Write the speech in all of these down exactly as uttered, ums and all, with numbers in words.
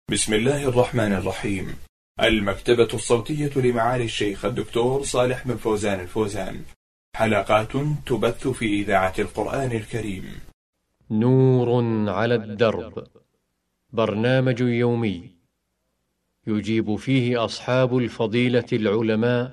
بسم الله الرحمن الرحيم. المكتبة الصوتية لمعالي الشيخ الدكتور صالح بن فوزان الفوزان، حلقات تبث في إذاعة القرآن الكريم. نور على الدرب، برنامج يومي يجيب فيه أصحاب الفضيلة العلماء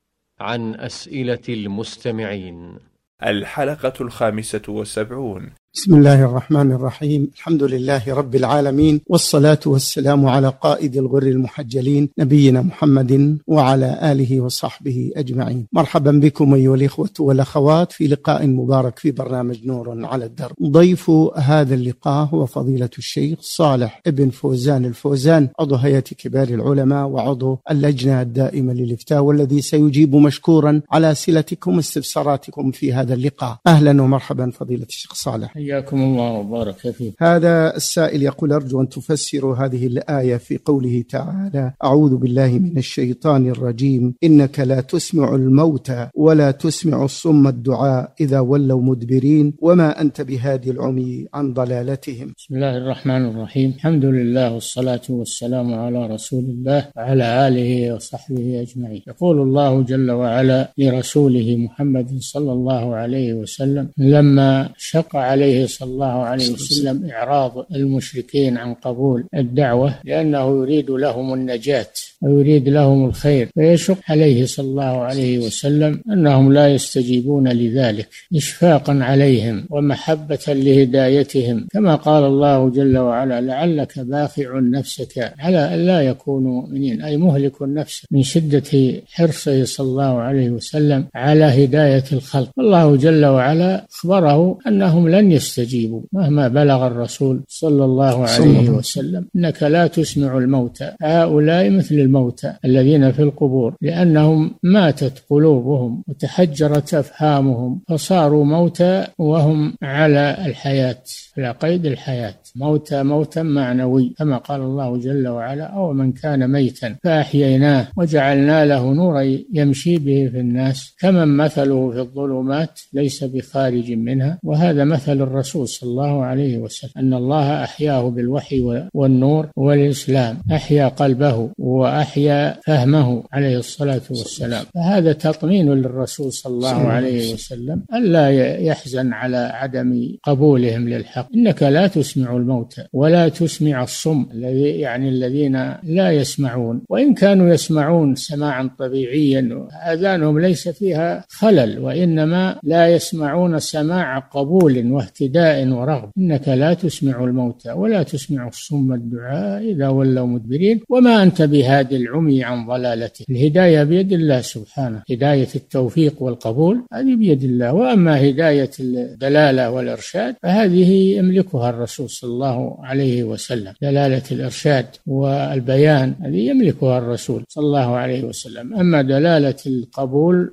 عن أسئلة المستمعين. الحلقة الخامسة والسبعون. بسم الله الرحمن الرحيم. الحمد لله رب العالمين، والصلاة والسلام على قائد الغر المحجلين نبينا محمد وعلى آله وصحبه أجمعين. مرحبا بكم أيها الإخوة والأخوات في لقاء مبارك في برنامج نور على الدرب. ضيف هذا اللقاء هو فضيلة الشيخ صالح بن فوزان الفوزان، عضو هيئة كبار العلماء وعضو اللجنة الدائمة للإفتاء، والذي سيجيب مشكورا على أسئلتكم واستفساراتكم في هذا اللقاء. أهلا ومرحبا فضيلة الشيخ صالح. حياكم الله وبارك فيكم. هذا السائل يقول: أرجو أن تفسر هذه الآية في قوله تعالى: أعوذ بالله من الشيطان الرجيم، إنك لا تسمع الموتى ولا تسمع الصم الدعاء إذا ولوا مدبرين وما أنت بهادي العمي عن ضلالتهم. بسم الله الرحمن الرحيم. الحمد لله والصلاة والسلام على رسول الله وعلى آله وصحبه أجمعين. يقول الله جل وعلا لرسوله محمد صلى الله عليه وسلم لما شق عليه صلى الله عليه وسلم إعراض المشركين عن قبول الدعوة، لأنه يريد لهم النجاة ويريد لهم الخير، فيشق عليه صلى الله عليه وسلم أنهم لا يستجيبون لذلك إشفاقا عليهم ومحبة لهدايتهم، كما قال الله جل وعلا: لعلك باخع نفسك على أن لا يكونوا مؤمنين، أي مهلك النفس من شدة حرصه صلى الله عليه وسلم على هداية الخلق. الله جل وعلا أخبره أنهم لن يستجيبوا مهما بلغ الرسول صلى الله عليه وسلم. إنك لا تسمع الموتى، هؤلاء مثل الموتى الذين في القبور، لأنهم ماتت قلوبهم وتحجرت أفهامهم فصاروا موتى وهم على الحياة، على قيد الحياة، موتى موتا معنوي، كما قال الله جل وعلا: أو من كان ميتا فأحييناه وجعلنا له نورا يمشي به في الناس كمن مثله في الظلمات ليس بخارج منها. وهذا مثل الرسول صلى الله عليه وسلم، أن الله أحياه بالوحي والنور والإسلام، أحيا قلبه وأحيا فهمه عليه الصلاة والسلام. فهذا تطمين للرسول صلى الله عليه وسلم ألا يحزن على عدم قبولهم للحق. إنك لا تسمع الموتى ولا تسمع الصم، الذي يعني الذين لا يسمعون، وإن كانوا يسمعون سماعا طبيعيا آذانهم ليس فيها خلل، وإنما لا يسمعون سماع قبول واهتداء ورغب. إنك لا تسمع الموتى ولا تسمع الصم الدعاء إذا ولوا مدبرين وما أنت بهادي العمي عن ضلالته. الهداية بيد الله سبحانه، هداية التوفيق والقبول هذه بيد الله، وأما هداية الدلالة والإرشاد فهذه يملكها الرسول صلى الله عليه وسلم. دلالة الإرشاد والبيان هذه يملكها الرسول صلى الله عليه وسلم، أما دلالة القبول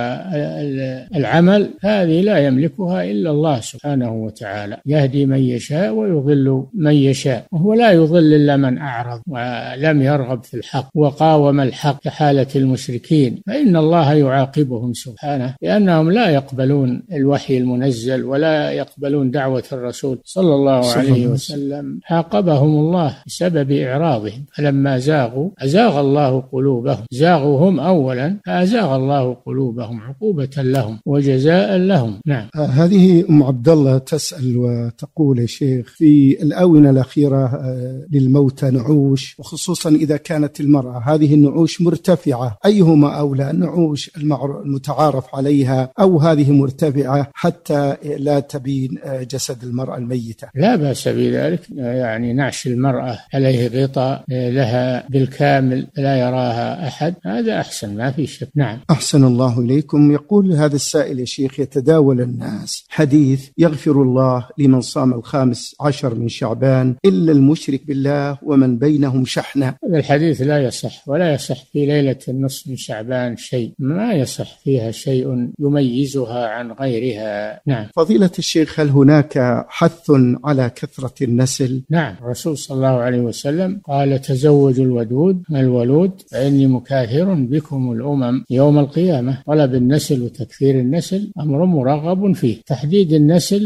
والعمل هذه لا يملكها إلا الله سبحانه وتعالى. يهدي من يشاء ويضل من يشاء، وهو لا يضل إلا من أعرض ولم يرغب في الحق وقاوم الحق كحالة المشركين، فإن الله يعاقبهم سبحانه لأنهم لا يقبلون الوحي المنزل ولا يقبلون دعوة الرسول صلى الله عليه وسلم. عاقبهم الله بسبب إعراضهم، فلما زاغوا أزاغ الله قلوبهم، زاغوا هم أولا فأزاغ الله قلوبهم عقوبة لهم وجزاء لهم. نعم. هذه أم عبد الله تسأل وتقول: يا شيخ، في الآونة الأخيرة للموتى نعوش، وخصوصا إذا كانت المرأة هذه النعوش مرتفعة، أيهما أولى، النعوش المتعارف عليها أو هذه مرتفعة حتى لا تبين جسد المرأة الميتة؟ لا بأس بذلك، يعني نعش المرأة عليه غطاء لها بالكامل لا يراها أحد، هذا أحسن، ما في شك. نعم. أحسن الله إليكم. يقول هذا السائل: يا شيخ، يتداول الناس حديث يغفر الله لمن صام الخامس عشر من شعبان إلا المشرك بالله ومن بينهم شحنة. هذا الحديث لا يصح، ولا يصح في ليلة النصف من شعبان شيء، ما يصح فيها شيء يميزها عن غيرها. نعم. فضيلة الشيخ، هل هناك حث على كثرة النسل؟ نعم، الرسول صلى الله عليه وسلم قال: تزوجوا الودود الولود فإني مكاثر بكم الأمم يوم القيامة. طلب النسل وتكثير النسل أمر مرغب فيه. تحديد النسل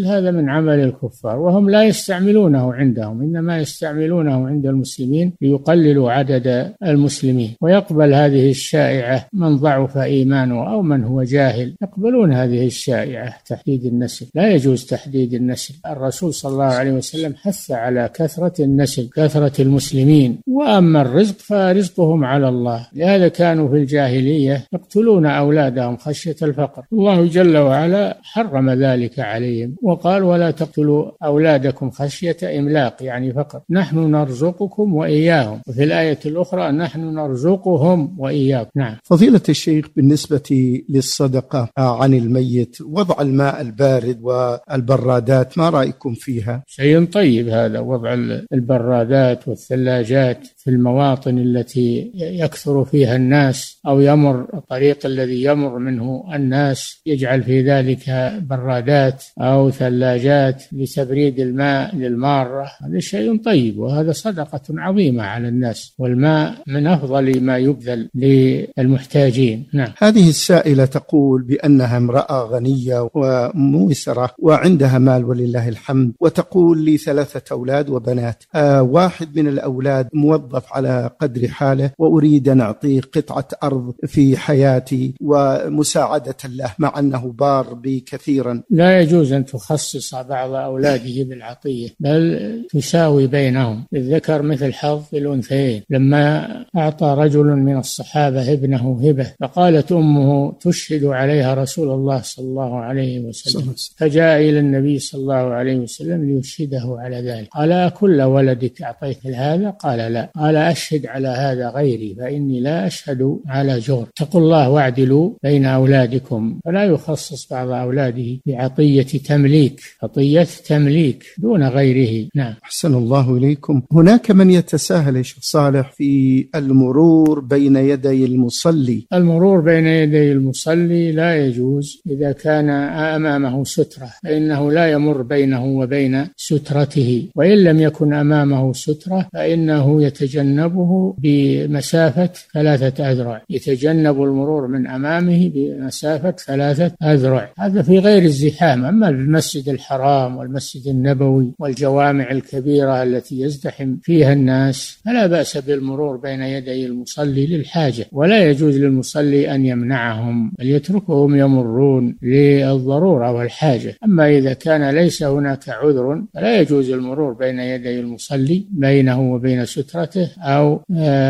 النسل هذا من عمل الكفار، وهم لا يستعملونه عندهم، إنما يستعملونه عند المسلمين ليقللوا عدد المسلمين. ويقبل هذه الشائعة من ضعف إيمانه أو من هو جاهل، يقبلون هذه الشائعة تحديد النسل. لا يجوز تحديد النسل. الرسول صلى الله عليه وسلم حث على كثرة النسل، كثرة المسلمين. وأما الرزق فرزقهم على الله، لهذا كانوا في الجاهلية يقتلون أولادهم خشية الفقر. الله جل وعلا حرم ذلك عليهم وقال: ولا تقتلوا أولادكم خشية إملاق، يعني فقر، نحن نرزقكم وإياهم. وفي الآية الأخرى: نحن نرزقهم وإياكم. نعم. فضيلة الشيخ، بالنسبة للصدقة عن الميت، وضع الماء البارد والبرادات، ما رأيكم فيها؟ شيء طيب هذا، وضع البرادات والثلاجات في المواطن التي يكثر فيها الناس أو يمر الطريق الذي يمر منه الناس، يجعل في ذلك برادات أو ثلاجات لتبريد الماء للمارة. هذا شيء طيب، وهذا صدقة عظيمة على الناس، والماء من أفضل ما يبذل للمحتاجين. نعم. هذه السائلة تقول بأنها امرأة غنية وموسرة وعندها مال ولله الحمد، وتقول لي ثلاثة أولاد وبنات. آه واحد من الأولاد موظف على قدر حاله، وأريد أن أعطيه قطعة أرض في حياتي ومساعدة له، مع أنه بار بي كثيرا. لا يجوز أن تخصص بعض أولاده بالعطية، بل تساوي بينهم، الذكر مثل حظ الأنثيين. لما أعطى رجل من الصحابة ابنه هبة، فقالت أمه تشهد عليها رسول الله صلى الله عليه وسلم، فجاء إلى النبي صلى الله عليه وسلم ليشهده على ذلك. قال: أكل ولدك أعطيت هذا؟ قال: لا. قال: أشهد على هذا غيري، فإني لا أشهد على جور. اتقوا الله واعدلوا بين أولادكم. فلا يخصص بعض أولاده بعطية تمليك، عطية تمليك دون غيره. نعم. أحسن الله إليكم. هناك من يتساهل يا شيخ صالح في المرور بين يدي المصلي. المرور بين يدي المصلي لا يجوز إذا كان أمامه سترة، فإنه لا يمر بينه وبين سترته، وإن لم يكن أمامه سترة فإنه يتجنبه بمسافة ثلاثة أذرع، يتجنب المرور من أمامه بمسافة ثلاثة أذرع. هذا في غير الزحام. أما المسجد الحرام والمسجد النبوي والجوامع الكبيرة التي يزدحم فيها الناس فلا بأس بالمرور بين يدي المصلي للحاجة، ولا يجوز للمصلي أن يمنعهم بل يتركهم يمرون للضرورة والحاجة. أما إذا كان ليس هناك عذر فلا يجوز المرور بين يدي المصلي بينه وبين سترته أو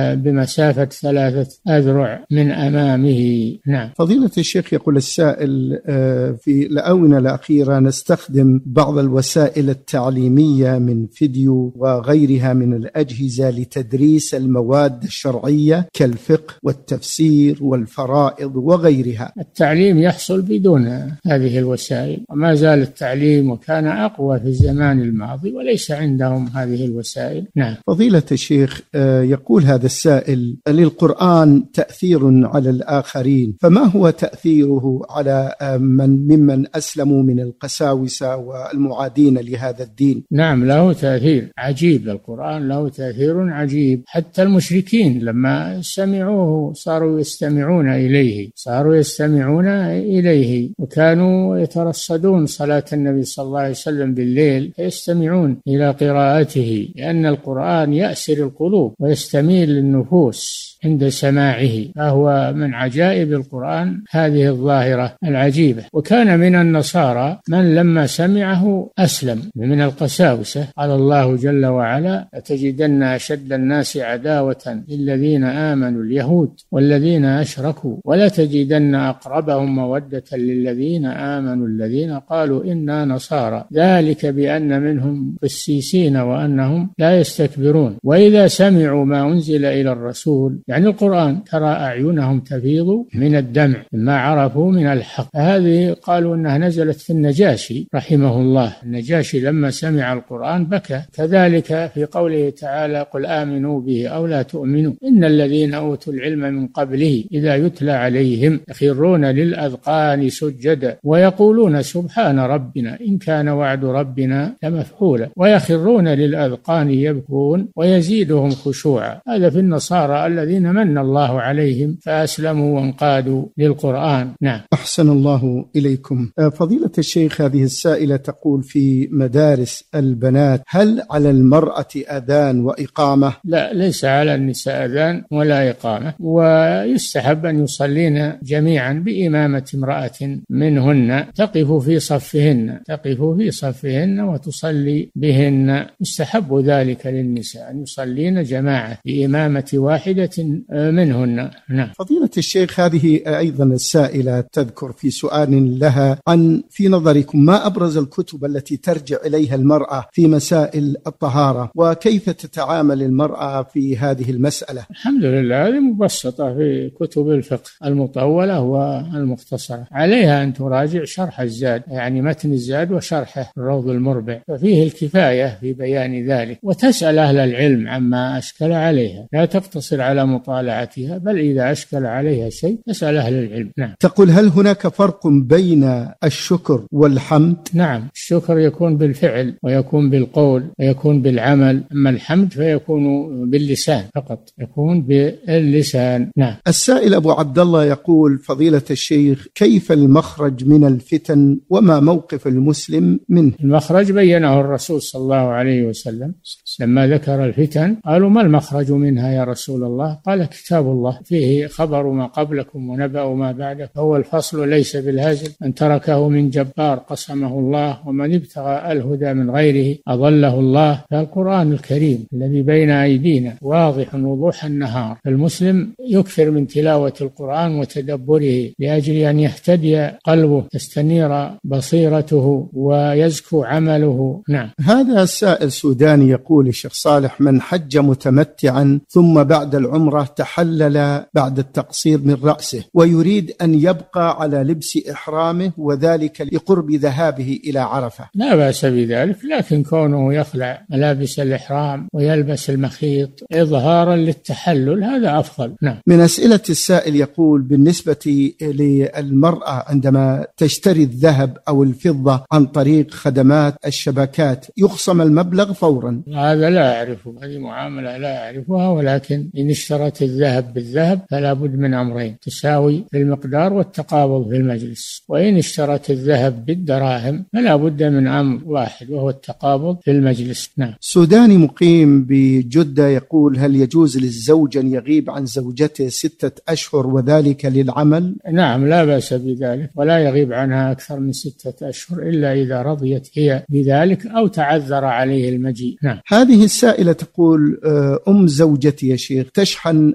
بمسافة ثلاثة أذرع من أمامه. نعم. فضيلة الشيخ، يقول السائل: في الآونة الأخيرة نستخدم بعض الوسائل التعليمية من فيديو وغيرها من الأجهزة لتدريس المواد الشرعية كالفقه والتفسير والفرائض وغيرها. التعليم يحصل بدون هذه الوسائل، وما زال التعليم وكان أقوى في الزمان الماضي وليس عندهم هذه الوسائل. نعم. فضيلة الشيخ، يقول هذا السائل: للقرآن تأثير على الآخرين، فما هو تأثيره على من ممن أسلموا من القساوسة والمعادين لهذا الدين؟ نعم، له تأثير عجيب. القرآن له تأثير عجيب، حتى المشركين لما سمعوه صاروا يستمعون إليه صاروا يستمعون إليه وكانوا يترصدون صلاة النبي صلى الله عليه وسلم بالليل فيستمعون إلى قراءته، لأن القرآن يأسر القلوب ويستميل للنفوس عند سماعه، فهو من عجائب القرآن هذه الظاهرة العجيبة. وكان من النصارى من لما سمعه أسلم من القساوسة. قال الله جل وعلا: لتجدن أشد الناس عداوة للذين آمنوا اليهود والذين أشركوا ولتجدن أقربهم مودة للذين آمنوا الذين قالوا إنا نصارى ذلك بأن منهم قسيسين وأنهم لا يستكبرون وإذا سمعوا ما أنزل إلى الرسول، يعني القرآن، ترى أعينهم تفيض من الدمع ما عرفوا من الحق. هذه قالوا أنها نزلت في النجاشي رحمه الله. النجاشي لما سمع القرآن بكى. كذلك في قوله تعالى: قل آمنوا به أو لا تؤمنوا إن الذين أوتوا العلم من قبله إذا يتلى عليهم يخرون للأذقان سجدا ويقولون سبحان ربنا إن كان وعد ربنا لمفعولا ويخرون للأذقان يبكون ويزيدهم خشوعا. هذا في النصارى الذين من الله عليهم فأسلموا وانقادوا للقرآن. نعم. أحسن الله إليكم. فضيلة الشيخ، هذه هذه السائلة تقول في مدارس البنات هل على المرأة أذان وإقامة؟ لا، ليس على النساء أذان ولا إقامة، ويستحب أن يصلين جميعا بإمامة امرأة منهن تقف في صفهن تقف في صفهن وتصلي بهن. يستحب ذلك للنساء أن يصلين جماعة بإمامة واحدة منهن. نعم. فضيلة الشيخ، هذه أيضا السائلة تذكر في سؤال لها عن في نظركم ما أبرز الكتب التي ترجع إليها المرأة في مسائل الطهارة، وكيف تتعامل المرأة في هذه المسألة؟ الحمد لله، هذه مبسطة في كتب الفقه المطولة والمختصرة، عليها أن تراجع شرح الزاد، يعني متن الزاد وشرحه الروض المربع، ففيه الكفاية في بيان ذلك، وتسأل أهل العلم عما أشكل عليها، لا تقتصر على مطالعتها، بل إذا أشكل عليها شيء تسأل أهل العلم. نعم. تقول هل هناك فرق بين الشكر والحمد؟ نعم، الشكر يكون بالفعل ويكون بالقول ويكون بالعمل، أما الحمد فيكون باللسان فقط، يكون باللسان. نعم. السائل أبو عبد الله يقول فضيلة الشيخ كيف المخرج من الفتن وما موقف المسلم منه؟ المخرج بينه الرسول صلى الله عليه وسلم لما ذكر الفتن، قالوا ما المخرج منها يا رسول الله؟ قال كتاب الله فيه خبر ما قبلكم ونبأ ما بعدكم، هو الفصل ليس بالهزل، من تركه من جبار قسمه الله، ومن ابتغى الهدى من غيره أضله الله. فالقرآن الكريم الذي بين أيدينا واضح وضوح النهار، المسلم يكثر من تلاوة القرآن وتدبره لأجل أن يهتدي قلبه، تستنير بصيرته ويزكو عمله. نعم. هذا السائل سوداني يقول الشيخ صالح من حج متمتعا ثم بعد العمرة تحلل بعد التقصير من رأسه ويريد أن يبقى على لبس إحرامه وذلك لقرب ذهابه إلى عرفة، لا بأس بذلك، لكن كونه يخلع ملابس الإحرام ويلبس المخيط إظهارا للتحلل هذا أفضل. نعم. من أسئلة السائل يقول بالنسبة للمرأة عندما تشتري الذهب أو الفضة عن طريق خدمات الشبكات يخصم المبلغ فورا؟ هذا لا أعرفه، هذه معاملة لا أعرفها، ولكن إن اشترت الذهب بالذهب فلا بد من أمرين: تساوي في المقدار والتقابض في المجلس، وإن اشترت الذهب بالدراهم فلا بد من أمر واحد وهو التقابض في المجلس. نعم. سوداني مقيم بجدة يقول هل يجوز للزوج أن يغيب عن زوجته ستة أشهر وذلك للعمل؟ نعم، لا بأس بذلك، ولا يغيب عنها أكثر من ستة أشهر إلا إذا رضيت هي بذلك أو تعذر عليه المجيء. نعم. هذه السائلة تقول أم زوجتي يا شيخ تشحن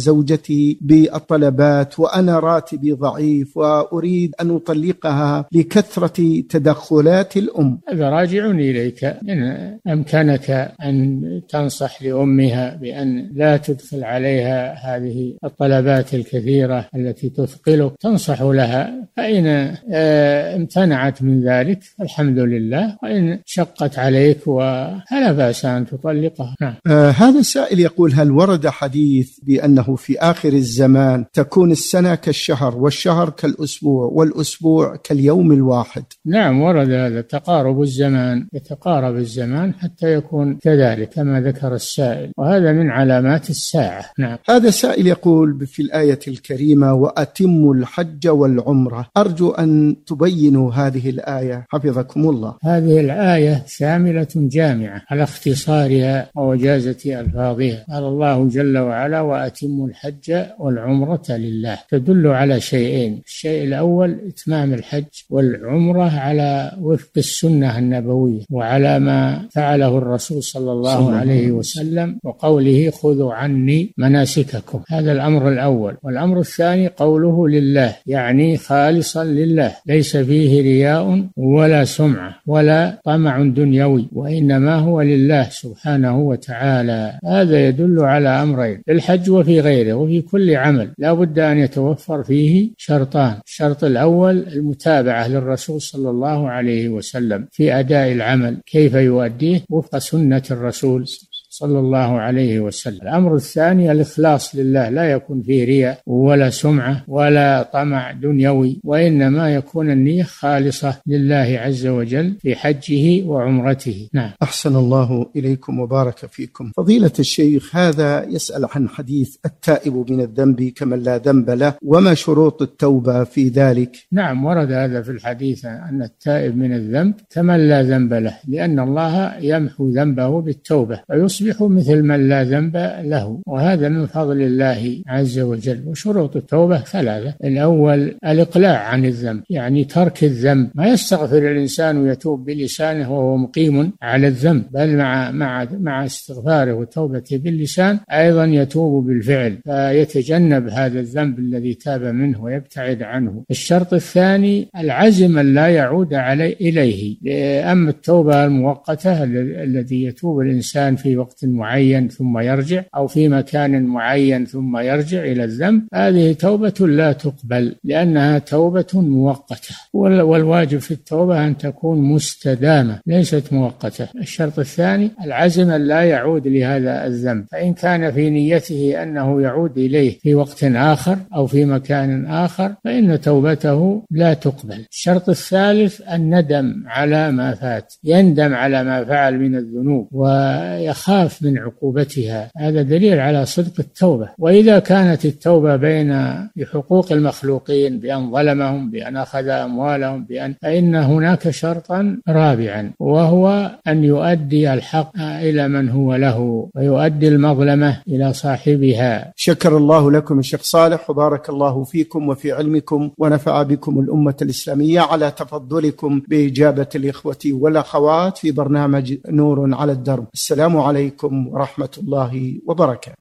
زوجتي بالطلبات وأنا راتبي ضعيف وأريد أن أطلقها لكثرة تدخلات الأم. هذا راجع إليك، إن أمكنك أن تنصح لأمها بأن لا تدخل عليها هذه الطلبات الكثيرة التي تثقلك، تنصح لها، فإن امتنعت من ذلك الحمد لله، وإن شقت عليك فلا بأس أن تطلقها. نعم. آه هذا السائل يقول هل ورد حديث بأنه في آخر الزمان تكون السنة كالشهر والشهر كالأسبوع والأسبوع كاليوم الواحد؟ نعم، ورد هذا، تقارب الزمان، يتقارب الزمان حتى يكون كذلك كما ذكر السائل، وهذا من علامات الساعة. نعم. هذا السائل يقول في الآية الكريمة وأتموا الحج والعمرة، أرجو أن تبينوا هذه الآية حفظكم الله. هذه الآية شاملة جامعة على اختصارها ووجازة ألفاظها. قال الله جل وعلا وأتموا الحج والعمرة لله، تدل على شيئين: الشيء الأول إتمام الحج والعمرة على وفق السنة النبوية وعلى ما فعله الرسول صلى الله عليه وسلم وقوله خذوا عني مناسككم، هذا الأمر الأول. والأمر الثاني قوله لله، يعني خالصا لله، ليس فيه رياء ولا سمعة ولا طمع دنيوي، وإنما هو لله سبحانه وتعالى. هذا يدل على أمرين في الحج وفي غيره وفي كل عمل لا بد أن يتوفر فيه شرطان: الشرط الأول المتابعة للرسول صلى الله عليه وسلم في أداء العمل، كيف يؤديه وفق سنة الرسول صلى الله عليه وسلم. الأمر الثاني الإخلاص لله، لا يكون فيه رياء ولا سمعة ولا طمع دنيوي، وإنما يكون النية خالصة لله عز وجل في حجه وعمرته. نعم. أحسن الله إليكم وبارك فيكم. فضيلة الشيخ، هذا يسأل عن حديث التائب من الذنب كمن لا ذنب له، وما شروط التوبة في ذلك؟ نعم، ورد هذا في الحديث أن التائب من الذنب كمن لا ذنب له، لأن الله يمحو ذنبه بالتوبة فيصبح مثل من لا ذنب له، وهذا من فضل الله عز وجل. وشروط التوبة ثلاثة: الأول الإقلاع عن الذنب، يعني ترك الذنب، ما يستغفر الإنسان ويتوب بلسانه وهو مقيم على الذنب، بل مع مع مع استغفاره وتوبته باللسان أيضا يتوب بالفعل فيتجنب هذا الذنب الذي تاب منه ويبتعد عنه. الشرط الثاني العزم أن لا يعود علي إليه. أما التوبة المؤقتة الذي يتوب الإنسان في وقت معين ثم يرجع، أو في مكان معين ثم يرجع إلى الذنب، هذه توبة لا تقبل لأنها توبة مؤقتة، والواجب في التوبة أن تكون مستدامة ليست مؤقتة. الشرط الثاني العزم أن لا يعود لهذا الذنب، فإن كان في نيته أنه يعود إليه في وقت آخر أو في مكان آخر فإن توبته لا تقبل. الشرط الثالث الندم على ما فات، يندم على ما فعل من الذنوب ويخاف من عقوبتها، هذا دليل على صدق التوبة. وإذا كانت التوبة بين بحقوق المخلوقين بأن ظلمهم، بأن أخذ أموالهم، بأن فإن هناك شرطا رابعا، وهو أن يؤدي الحق إلى من هو له ويؤدي المظلمة إلى صاحبها. شكر الله لكم الشيخ صالح، وبارك الله فيكم وفي علمكم، ونفع بكم الأمة الإسلامية على تفضلكم بإجابة الإخوة والأخوات في برنامج نور على الدرب. السلام عليكم ورحمة الله وبركاته.